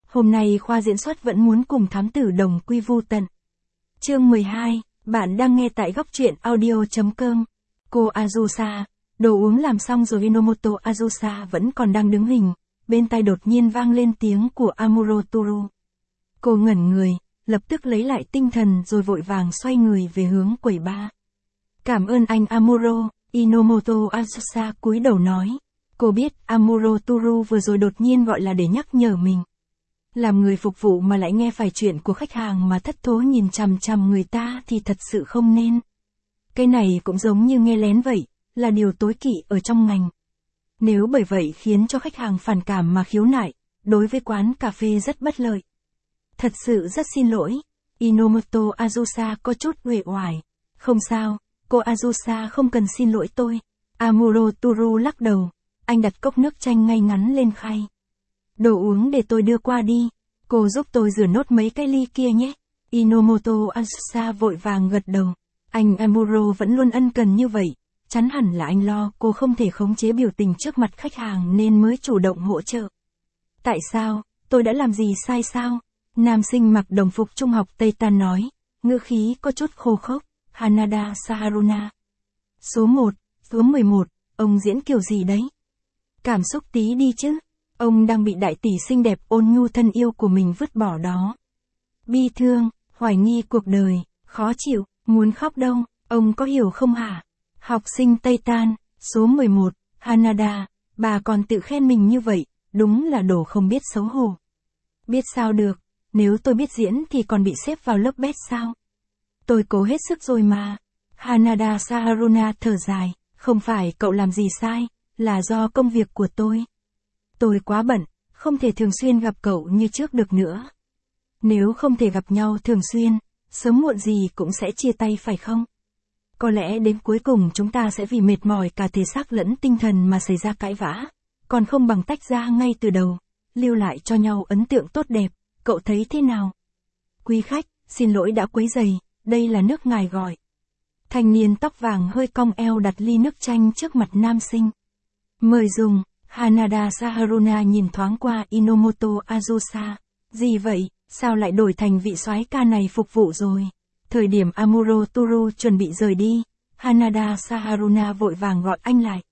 Hôm nay khoa diễn xuất vẫn muốn cùng thám tử đồng quy vu tận. Chương 12, bạn đang nghe tại góc truyện audio.com. Cô Azusa, đồ uống làm xong rồi. Inomoto Azusa vẫn còn đang đứng hình, bên tai đột nhiên vang lên tiếng của Amuro Toru. Cô ngẩn người, lập tức lấy lại tinh thần rồi vội vàng xoay người về hướng quầy bar. Cảm ơn anh Amuro, Inomoto Azusa cúi đầu nói. Cô biết Amuro Toru vừa rồi đột nhiên gọi là để nhắc nhở mình. Làm người phục vụ mà lại nghe phải chuyện của khách hàng mà thất thố nhìn chằm chằm người ta thì thật sự không nên. Cái này cũng giống như nghe lén vậy, là điều tối kỵ ở trong ngành. Nếu bởi vậy khiến cho khách hàng phản cảm mà khiếu nại, đối với quán cà phê rất bất lợi. Thật sự rất xin lỗi. Inomoto Azusa có chút uể oải. Không sao, cô Azusa không cần xin lỗi tôi. Amuro Toru lắc đầu. Anh đặt cốc nước chanh ngay ngắn lên khay. Đồ uống để tôi đưa qua đi. Cô giúp tôi rửa nốt mấy cái ly kia nhé. Inomoto Azusa vội vàng gật đầu. Anh Amuro vẫn luôn ân cần như vậy. Chắn hẳn là anh lo cô không thể khống chế biểu tình trước mặt khách hàng nên mới chủ động hỗ trợ. Tại sao, tôi đã làm gì sai sao? Nam sinh mặc đồng phục trung học Tây Tan nói, ngữ khí có chút khô khốc. Hanada Saharuna. Số 1, số 11, ông diễn kiểu gì đấy? Cảm xúc tí đi chứ. Ông đang bị đại tỷ xinh đẹp ôn nhu thân yêu của mình vứt bỏ đó. Bi thương, hoài nghi cuộc đời, khó chịu, muốn khóc đâu, ông có hiểu không hả? Học sinh Tây Tan, số 11, Hanada, bà còn tự khen mình như vậy, đúng là đồ không biết xấu hổ. Biết sao được, nếu tôi biết diễn thì còn bị xếp vào lớp bét sao? Tôi cố hết sức rồi mà. Hanada Saharuna thở dài, không phải cậu làm gì sai, là do công việc của tôi. Tôi quá bận, không thể thường xuyên gặp cậu như trước được nữa. Nếu không thể gặp nhau thường xuyên, sớm muộn gì cũng sẽ chia tay phải không? Có lẽ đến cuối cùng chúng ta sẽ vì mệt mỏi cả thể xác lẫn tinh thần mà xảy ra cãi vã, còn không bằng tách ra ngay từ đầu, lưu lại cho nhau ấn tượng tốt đẹp, cậu thấy thế nào? Quý khách, xin lỗi đã quấy rầy, đây là nước ngài gọi. Thanh niên tóc vàng hơi cong eo đặt ly nước chanh trước mặt nam sinh. Mời dùng. Hanada Saharuna nhìn thoáng qua Inomoto Azusa. Gì vậy, sao lại đổi thành vị soái ca này phục vụ rồi? Thời điểm Amuro Toru chuẩn bị rời đi, Hanada Saharuna vội vàng gọi anh lại.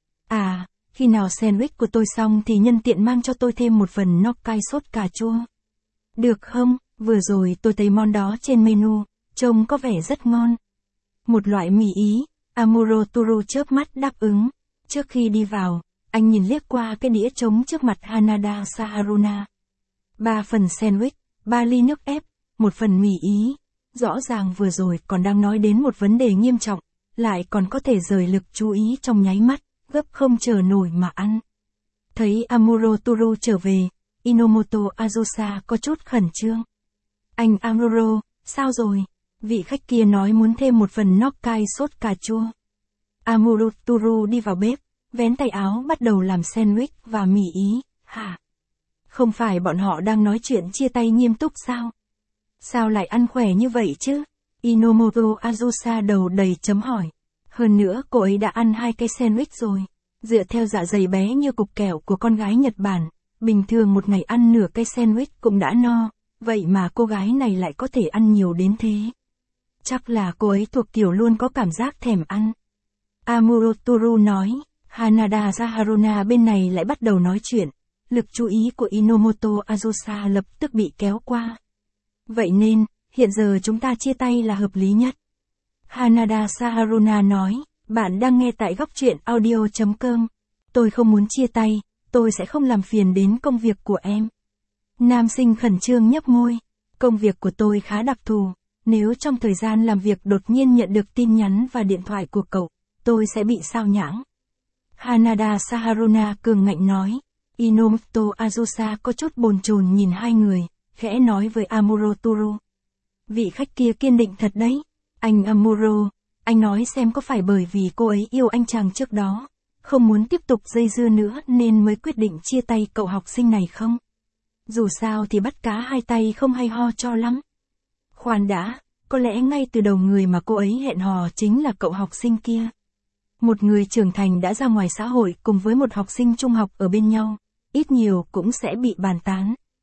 À, khi nào sandwich của tôi xong thì nhân tiện mang cho tôi thêm một phần gnocchi sốt cà chua. Được không, vừa rồi tôi thấy món đó trên menu, trông có vẻ rất ngon. Một loại mì Ý, Amuro Toru chớp mắt đáp ứng. Trước khi đi vào, anh nhìn liếc qua cái đĩa trống trước mặt Hanada Saharuna. 3 phần sandwich, 3 ly nước ép, 1 phần mì Ý. Rõ ràng vừa rồi còn đang nói đến một vấn đề nghiêm trọng, lại còn có thể rời lực chú ý trong nháy mắt, gấp không chờ nổi mà ăn. Thấy Amuro Toru trở về, Inomoto Azusa có chút khẩn trương. Anh Amuro, sao rồi? Vị khách kia nói muốn thêm một phần gnocchi sốt cà chua. Amuro Toru đi vào bếp, vén tay áo bắt đầu làm sandwich và mì Ý. Hả? Không phải bọn họ đang nói chuyện chia tay nghiêm túc sao? Sao lại ăn khỏe như vậy chứ? Inomoto Azusa đầu đầy chấm hỏi. Hơn nữa cô ấy đã ăn 2 cái sandwich rồi. Dựa theo dạ dày bé như cục kẹo của con gái Nhật Bản, bình thường một ngày ăn nửa cái sandwich cũng đã no. Vậy mà cô gái này lại có thể ăn nhiều đến thế. Chắc là cô ấy thuộc kiểu luôn có cảm giác thèm ăn. Amuro Toru nói. Hanada Saharuna bên này lại bắt đầu nói chuyện. Lực chú ý của Inomoto Azusa lập tức bị kéo qua. Vậy nên, hiện giờ chúng ta chia tay là hợp lý nhất. Hanada Saharuna nói, bạn đang nghe tại góc truyện audio.com. Tôi không muốn chia tay, tôi sẽ không làm phiền đến công việc của em. Nam sinh khẩn trương nhấp môi. Công việc của tôi khá đặc thù. Nếu trong thời gian làm việc đột nhiên nhận được tin nhắn và điện thoại của cậu, tôi sẽ bị sao nhãng. Hanada Saharuna cường ngạnh nói. Inomoto Azusa có chút bồn chồn nhìn hai người, khẽ nói với Amuro Toru. Vị khách kia kiên định thật đấy. Anh Amuro, anh nói xem có phải bởi vì cô ấy yêu anh chàng trước đó, không muốn tiếp tục dây dưa nữa nên mới quyết định chia tay cậu học sinh này không? Dù sao thì bắt cá hai tay không hay ho cho lắm. Khoan đã, có lẽ ngay từ đầu người mà cô ấy hẹn hò chính là cậu học sinh kia. Một người trưởng thành đã ra ngoài xã hội cùng với một học sinh trung học ở bên nhau, ít nhiều cũng sẽ bị bàn tán.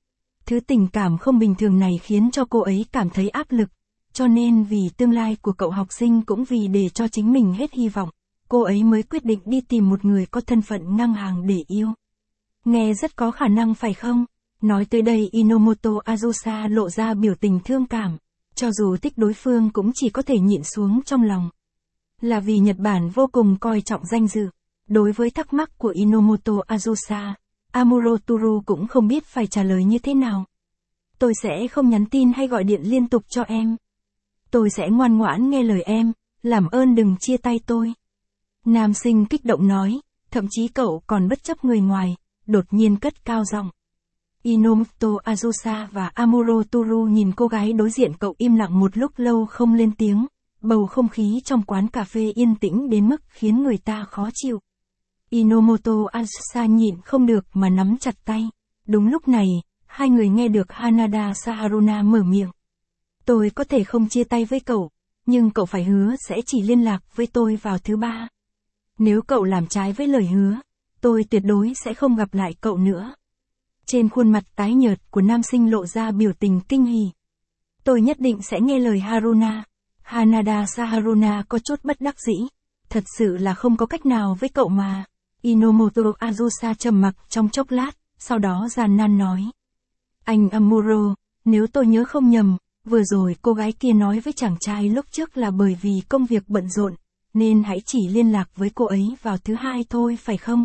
Thứ tình cảm không bình thường này khiến cho cô ấy cảm thấy áp lực, cho nên vì tương lai của cậu học sinh cũng vì để cho chính mình hết hy vọng, cô ấy mới quyết định đi tìm một người có thân phận ngang hàng để yêu. Nghe rất có khả năng phải không? Nói tới đây Inomoto Azusa lộ ra biểu tình thương cảm, cho dù thích đối phương cũng chỉ có thể nhịn xuống trong lòng. Là vì Nhật Bản vô cùng coi trọng danh dự. Đối với thắc mắc của Inomoto Azusa, Amuro Toru cũng không biết phải trả lời như thế nào. Tôi sẽ không nhắn tin hay gọi điện liên tục cho em. Tôi sẽ ngoan ngoãn nghe lời em, làm ơn đừng chia tay tôi. Nam sinh kích động nói, thậm chí cậu còn bất chấp người ngoài, đột nhiên cất cao giọng. Inomoto Azusa và Amuro Toru nhìn cô gái đối diện cậu im lặng một lúc lâu không lên tiếng, bầu không khí trong quán cà phê yên tĩnh đến mức khiến người ta khó chịu. Inomoto Azusa nhịn không được mà nắm chặt tay. Đúng lúc này, hai người nghe được Hanada Saharuna mở miệng. Tôi có thể không chia tay với cậu, nhưng cậu phải hứa sẽ chỉ liên lạc với tôi vào thứ ba. Nếu cậu làm trái với lời hứa, tôi tuyệt đối sẽ không gặp lại cậu nữa. Trên khuôn mặt tái nhợt của nam sinh lộ ra biểu tình kinh hỉ. Tôi nhất định sẽ nghe lời Haruna. Hanada Saharuna có chút bất đắc dĩ. Thật sự là không có cách nào với cậu mà. Inomoto Azusa trầm mặc trong chốc lát, sau đó gian nan nói. Anh Amuro, nếu tôi nhớ không nhầm, vừa rồi cô gái kia nói với chàng trai lúc trước là bởi vì công việc bận rộn, nên hãy chỉ liên lạc với cô ấy vào thứ hai thôi phải không?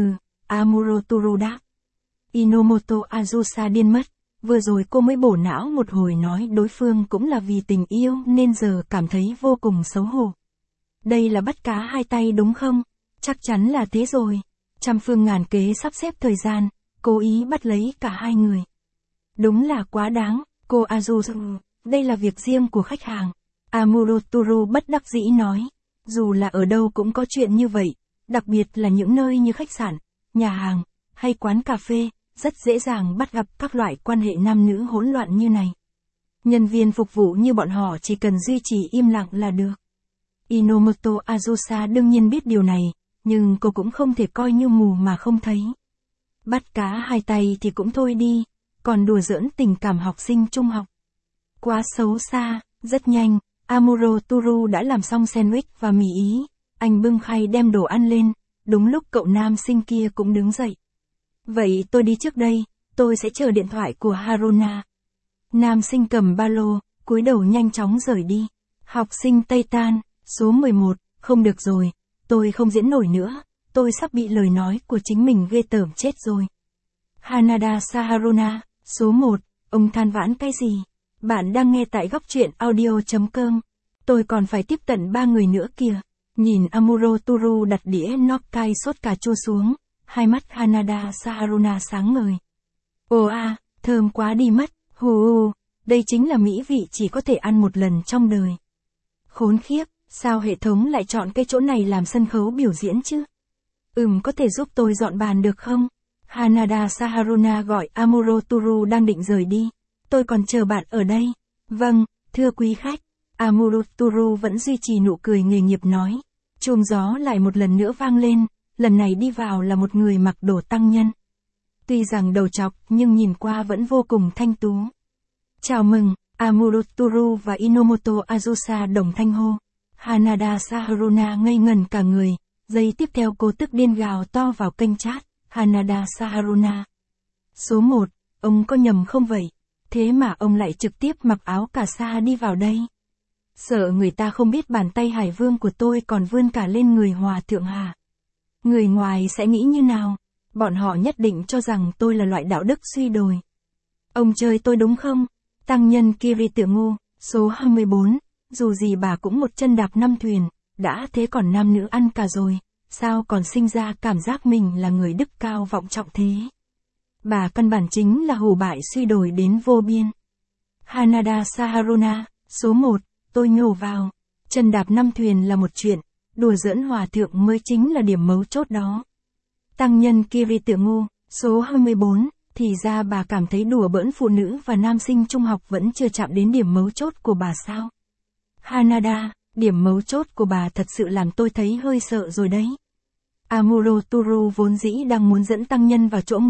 Amuro Toru đáp. Inomoto Azusa điên mất, vừa rồi cô mới bổ não một hồi nói đối phương cũng là vì tình yêu nên giờ cảm thấy vô cùng xấu hổ. Đây là bắt cá hai tay đúng không? Chắc chắn là thế rồi. Trăm phương ngàn kế sắp xếp thời gian, cố ý bắt lấy cả hai người. Đúng là quá đáng, cô Azusa, đây là việc riêng của khách hàng. Amuro Toru bất đắc dĩ nói, dù là ở đâu cũng có chuyện như vậy, đặc biệt là những nơi như khách sạn, nhà hàng, hay quán cà phê, rất dễ dàng bắt gặp các loại quan hệ nam nữ hỗn loạn như này. Nhân viên phục vụ như bọn họ chỉ cần duy trì im lặng là được. Inomoto Azusa đương nhiên biết điều này, nhưng cô cũng không thể coi như mù mà không thấy. Bắt cá hai tay thì cũng thôi đi, còn đùa giỡn tình cảm học sinh trung học. Quá xấu xa, rất nhanh, Amuro Toru đã làm xong sandwich và mì Ý, anh bưng khay đem đồ ăn lên, đúng lúc cậu nam sinh kia cũng đứng dậy. Vậy tôi đi trước đây, tôi sẽ chờ điện thoại của Haruna. Nam sinh cầm ba lô, cúi đầu nhanh chóng rời đi. Học sinh Tây Tan, số 11, không được rồi, tôi không diễn nổi nữa, tôi sắp bị lời nói của chính mình ghê tởm chết rồi. Hanada Saharuna, số 1, ông than vãn cái gì? Bạn đang nghe tại góc truyện audio.com. Tôi còn phải tiếp tận 3 người nữa kìa. Nhìn Amuro Toru đặt đĩa Nokkai sốt cà chua xuống, hai mắt Hanada Saharuna sáng ngời. Ồ thơm quá đi mất, đây chính là mỹ vị chỉ có thể ăn một lần trong đời. Khốn khiếp, sao hệ thống lại chọn cái chỗ này làm sân khấu biểu diễn chứ? Có thể giúp tôi dọn bàn được không? Hanada Saharuna gọi Amuro Toru đang định rời đi. Tôi còn chờ bạn ở đây. Vâng, thưa quý khách. Amuro Toru vẫn duy trì nụ cười nghề nghiệp nói. Chuông gió lại một lần nữa vang lên, lần này đi vào là một người mặc đồ tăng nhân. Tuy rằng đầu trọc nhưng nhìn qua vẫn vô cùng thanh tú. Chào mừng, Amuro Toru và Inomoto Azusa đồng thanh hô. Hanada Saharuna ngây ngần cả người, giây tiếp theo cô tức điên gào to vào kênh chat. Hanada Saharuna. Số 1, ông có nhầm không vậy? Thế mà ông lại trực tiếp mặc áo cà sa đi vào đây. Sợ người ta không biết bàn tay hải vương của tôi còn vươn cả lên người hòa thượng hả? Người ngoài sẽ nghĩ như nào? Bọn họ nhất định cho rằng tôi là loại đạo đức suy đồi. Ông chơi tôi đúng không? Tăng nhân Kiri Tự Ngu, số 24, dù gì bà cũng một chân đạp 5 thuyền, đã thế còn nam nữ ăn cả rồi, sao còn sinh ra cảm giác mình là người đức cao vọng trọng thế? Bà căn bản chính là hủ bại suy đồi đến vô biên. Hanada Saharuna, số 1, tôi nhổ vào. Chân đạp 5 thuyền là một chuyện, đùa giỡn hòa thượng mới chính là điểm mấu chốt đó. Tăng nhân Kiri Tự Ngu, số 24, thì ra bà cảm thấy đùa bỡn phụ nữ và nam sinh trung học vẫn chưa chạm đến điểm mấu chốt của bà sao? Hanada, điểm mấu chốt của bà thật sự làm tôi thấy hơi sợ rồi đấy. Amuro Toru vốn dĩ đang muốn dẫn tăng nhân vào chỗ ngồi,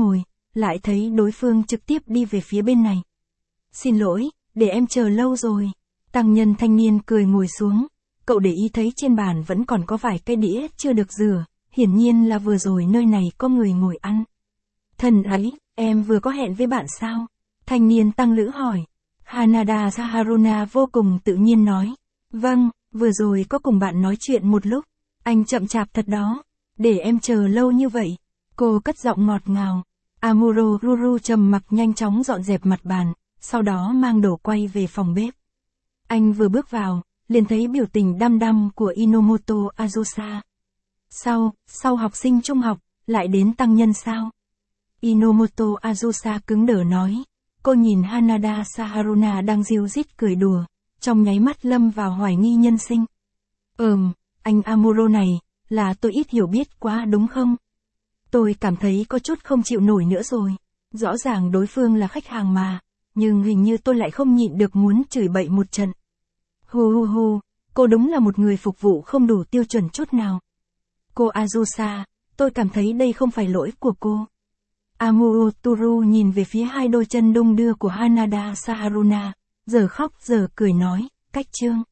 lại thấy đối phương trực tiếp đi về phía bên này. Xin lỗi, để em chờ lâu rồi. Tăng nhân thanh niên cười ngồi xuống, cậu để ý thấy trên bàn vẫn còn có vài cái đĩa chưa được rửa, hiển nhiên là vừa rồi nơi này có người ngồi ăn. Thần ấy, em vừa có hẹn với bạn sao? Thanh niên tăng lữ hỏi. Hanada Saharuna vô cùng tự nhiên nói. Vâng, vừa rồi có cùng bạn nói chuyện một lúc. Anh chậm chạp thật đó. Để em chờ lâu như vậy. Cô cất giọng ngọt ngào. Amuro Ruru trầm mặc nhanh chóng dọn dẹp mặt bàn, sau đó mang đồ quay về phòng bếp. Anh vừa bước vào, liền thấy biểu tình đăm đăm của Inomoto Azusa. Sau học sinh trung học, lại đến tăng nhân sao? Inomoto Azusa cứng đờ nói. Cô nhìn Hanada Saharuna đang ríu rít cười đùa, trong nháy mắt lâm vào hoài nghi nhân sinh. Anh Amuro này, là tôi ít hiểu biết quá đúng không? Tôi cảm thấy có chút không chịu nổi nữa rồi. Rõ ràng đối phương là khách hàng mà, nhưng hình như tôi lại không nhịn được muốn chửi bậy một trận. Hu, cô đúng là một người phục vụ không đủ tiêu chuẩn chút nào. Cô Azusa, tôi cảm thấy đây không phải lỗi của cô. Amuro nhìn về phía hai đôi chân đung đưa của Hanada Saharuna, giờ khóc giờ cười nói, cách chương.